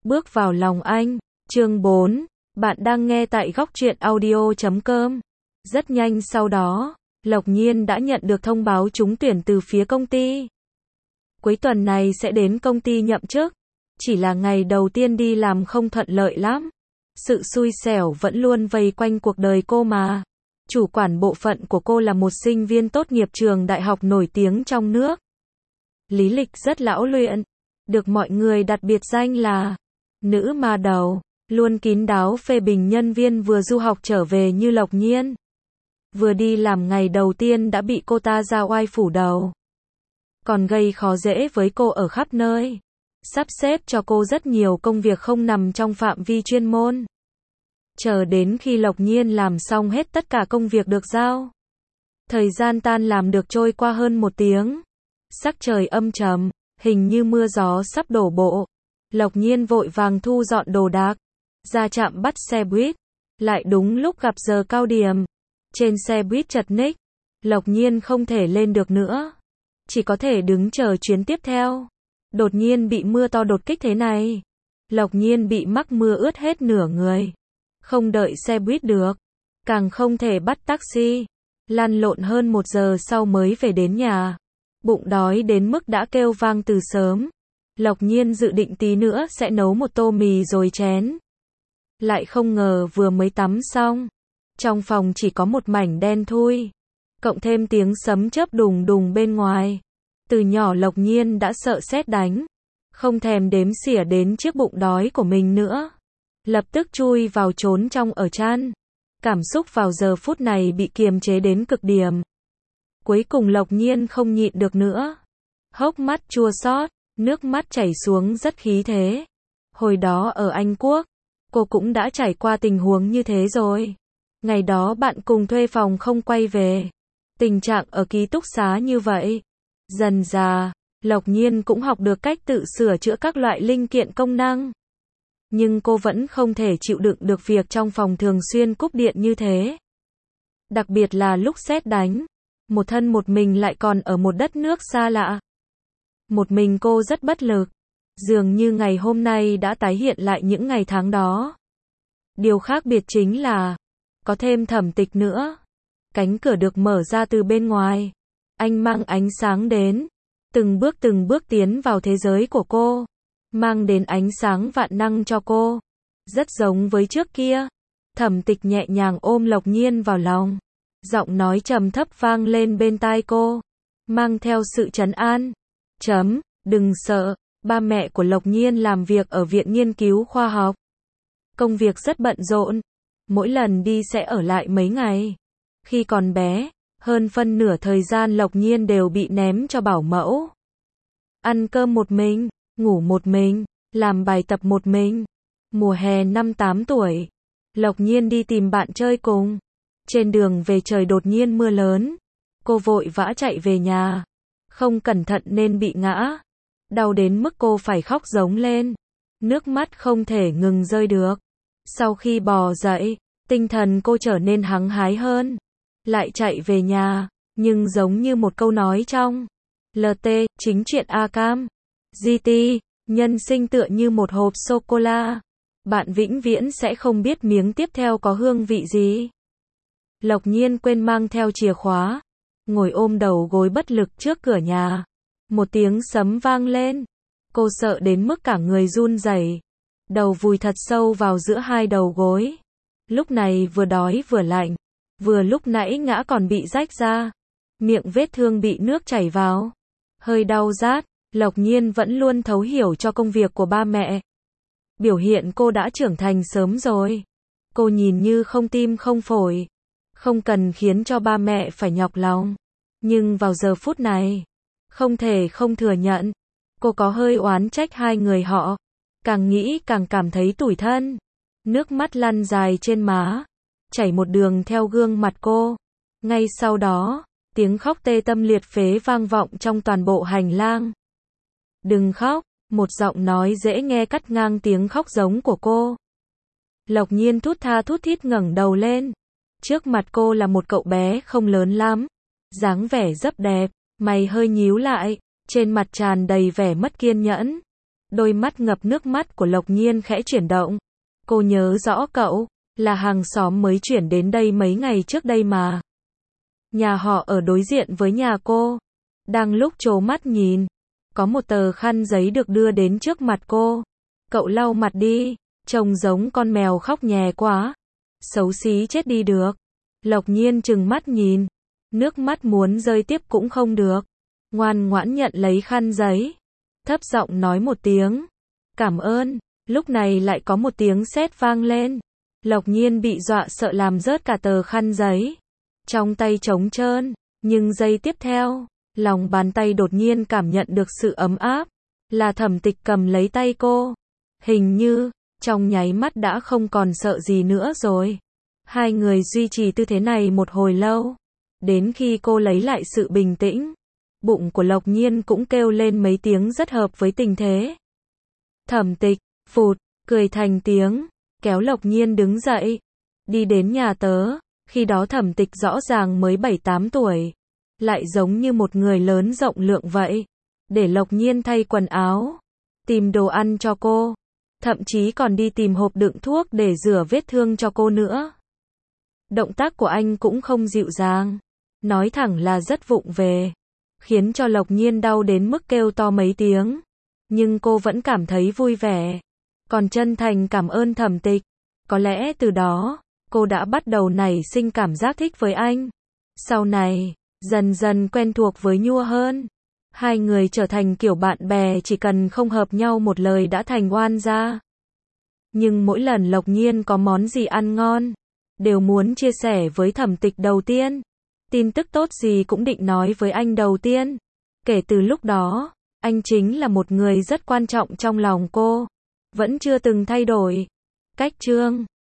Bước vào lòng anh. Chương 4. Bạn đang nghe tại góc truyện audio.com. Rất nhanh sau đó, Lộc Nhiên đã nhận được thông báo trúng tuyển từ phía công ty. Cuối tuần này sẽ đến công ty nhậm chức. Chỉ là ngày đầu tiên đi làm không thuận lợi lắm. Sự xui xẻo vẫn luôn vây quanh cuộc đời cô mà. Chủ quản bộ phận của cô là một sinh viên tốt nghiệp trường đại học nổi tiếng trong nước. Lý lịch rất lão luyện, được mọi người đặt biệt danh là nữ ma đầu, luôn kín đáo phê bình nhân viên vừa du học trở về như Lộc Nhiên. Vừa đi làm ngày đầu tiên đã bị cô ta ra oai phủ đầu. Còn gây khó dễ với cô ở khắp nơi. Sắp xếp cho cô rất nhiều công việc không nằm trong phạm vi chuyên môn. Chờ đến khi Lộc Nhiên làm xong hết tất cả công việc được giao. Thời gian tan làm được trôi qua hơn 1 tiếng. Sắc trời âm trầm, hình như mưa gió sắp đổ bộ. Lộc Nhiên vội vàng thu dọn đồ đạc, ra trạm bắt xe buýt. Lại đúng lúc gặp giờ cao điểm. Trên xe buýt chật ních, Lộc Nhiên không thể lên được nữa. Chỉ có thể đứng chờ chuyến tiếp theo. Đột nhiên bị mưa to đột kích thế này. Lộc Nhiên bị mắc mưa ướt hết nửa người. Không đợi xe buýt được. Càng không thể bắt taxi. Lăn lộn hơn 1 giờ sau mới về đến nhà. Bụng đói đến mức đã kêu vang từ sớm. Lộc Nhiên dự định tí nữa sẽ nấu một tô mì rồi chén. Lại không ngờ vừa mới tắm xong. Trong phòng chỉ có một mảnh đen thui. Cộng thêm tiếng sấm chớp đùng đùng bên ngoài. Từ nhỏ Lộc Nhiên đã sợ sét đánh. Không thèm đếm xỉa đến chiếc bụng đói của mình nữa. Lập tức chui vào trốn trong ở chăn. Cảm xúc vào giờ phút này bị kiềm chế đến cực điểm. Cuối cùng Lộc Nhiên không nhịn được nữa. Hốc mắt chua xót, nước mắt chảy xuống rất khí thế. Hồi đó ở Anh Quốc, cô cũng đã trải qua tình huống như thế rồi. Ngày đó bạn cùng thuê phòng không quay về. Tình trạng ở ký túc xá như vậy. Dần dà, Lộc Nhiên cũng học được cách tự sửa chữa các loại linh kiện công năng. Nhưng cô vẫn không thể chịu đựng được việc trong phòng thường xuyên cúp điện như thế. Đặc biệt là lúc sét đánh. Một thân một mình lại còn ở một đất nước xa lạ. Một mình cô rất bất lực. Dường như ngày hôm nay đã tái hiện lại những ngày tháng đó. Điều khác biệt chính là có thêm Thẩm Tịch nữa. Cánh cửa được mở ra từ bên ngoài. Anh mang ánh sáng đến. Từng bước tiến vào thế giới của cô. Mang đến ánh sáng vạn năng cho cô. Rất giống với trước kia. Thẩm Tịch nhẹ nhàng ôm Lộc Nhiên vào lòng. Giọng nói trầm thấp vang lên bên tai cô. Mang theo sự trấn an. Đừng sợ. Ba mẹ của Lộc Nhiên làm việc ở Viện Nghiên cứu Khoa học. Công việc rất bận rộn. Mỗi lần đi sẽ ở lại mấy ngày. Khi còn bé, hơn phân nửa thời gian Lộc Nhiên đều bị ném cho bảo mẫu. Ăn cơm một mình, ngủ một mình, làm bài tập một mình. Mùa hè năm 8 tuổi, Lộc Nhiên đi tìm bạn chơi cùng. Trên đường về trời đột nhiên mưa lớn. Cô vội vã chạy về nhà. Không cẩn thận nên bị ngã. Đau đến mức cô phải khóc rống lên. Nước mắt không thể ngừng rơi được. Sau khi bò dậy, tinh thần cô trở nên hăng hái hơn. Lại chạy về nhà, nhưng giống như một câu nói trong LT, chính truyện A Cam. GT, nhân sinh tựa như một hộp sô-cô-la. Bạn vĩnh viễn sẽ không biết miếng tiếp theo có hương vị gì. Lộc Nhiên quên mang theo chìa khóa. Ngồi ôm đầu gối bất lực trước cửa nhà. Một tiếng sấm vang lên. Cô sợ đến mức cả người run rẩy. Đầu vùi thật sâu vào giữa hai đầu gối. Lúc này vừa đói vừa lạnh. Vừa lúc nãy ngã còn bị rách ra. Miệng vết thương bị nước chảy vào. Hơi đau rát. Lộc Nhiên vẫn luôn thấu hiểu cho công việc của ba mẹ. Biểu hiện cô đã trưởng thành sớm rồi. Cô nhìn như không tim không phổi. Không cần khiến cho ba mẹ phải nhọc lòng. Nhưng vào giờ phút này, không thể không thừa nhận. Cô có hơi oán trách hai người họ. Càng nghĩ càng cảm thấy tủi thân. Nước mắt lăn dài trên má. Chảy một đường theo gương mặt cô. Ngay sau đó, tiếng khóc tê tâm liệt phế vang vọng trong toàn bộ hành lang. Đừng khóc, một giọng nói dễ nghe cắt ngang tiếng khóc giống của cô. Lộc Nhiên thút tha thút thít ngẩng đầu lên. Trước mặt cô là một cậu bé không lớn lắm. Dáng vẻ rất đẹp, mày hơi nhíu lại, trên mặt tràn đầy vẻ mất kiên nhẫn. Đôi mắt ngập nước mắt của Lộc Nhiên khẽ chuyển động. Cô nhớ rõ cậu, là hàng xóm mới chuyển đến đây mấy ngày trước đây mà. Nhà họ ở đối diện với nhà cô. Đang lúc trố mắt nhìn, có một tờ khăn giấy được đưa đến trước mặt cô. Cậu lau mặt đi, trông giống con mèo khóc nhè quá. Xấu xí chết đi được. Lộc Nhiên trừng mắt nhìn, nước mắt muốn rơi tiếp cũng không được. Ngoan ngoãn nhận lấy khăn giấy, thấp giọng nói một tiếng, cảm ơn. Lúc này lại có một tiếng sét vang lên. Lộc Nhiên bị dọa sợ làm rớt cả tờ khăn giấy. Trong tay trống trơn, nhưng giây tiếp theo, lòng bàn tay đột nhiên cảm nhận được sự ấm áp. Là Thẩm Tịch cầm lấy tay cô. Hình như, trong nháy mắt đã không còn sợ gì nữa rồi. Hai người duy trì tư thế này một hồi lâu. Đến khi cô lấy lại sự bình tĩnh, bụng của Lộc Nhiên cũng kêu lên mấy tiếng rất hợp với tình thế. Thẩm Tịch, phụt, cười thành tiếng, kéo Lộc Nhiên đứng dậy, đi đến nhà tớ. Khi đó Thẩm Tịch rõ ràng mới 7-8 tuổi, lại giống như một người lớn rộng lượng vậy. Để Lộc Nhiên thay quần áo, tìm đồ ăn cho cô, thậm chí còn đi tìm hộp đựng thuốc để rửa vết thương cho cô nữa. Động tác của anh cũng không dịu dàng, nói thẳng là rất vụng về, khiến cho Lộc Nhiên đau đến mức kêu to mấy tiếng. Nhưng cô vẫn cảm thấy vui vẻ, còn chân thành cảm ơn Thẩm Tịch. Có lẽ từ đó, cô đã bắt đầu nảy sinh cảm giác thích với anh. Sau này, dần dần quen thuộc với Nhua hơn. Hai người trở thành kiểu bạn bè chỉ cần không hợp nhau một lời đã thành oan gia. Nhưng mỗi lần Lộc Nhiên có món gì ăn ngon, đều muốn chia sẻ với Thẩm Tịch đầu tiên. Tin tức tốt gì cũng định nói với anh đầu tiên. Kể từ lúc đó, anh chính là một người rất quan trọng trong lòng cô. Vẫn chưa từng thay đổi. Cách chương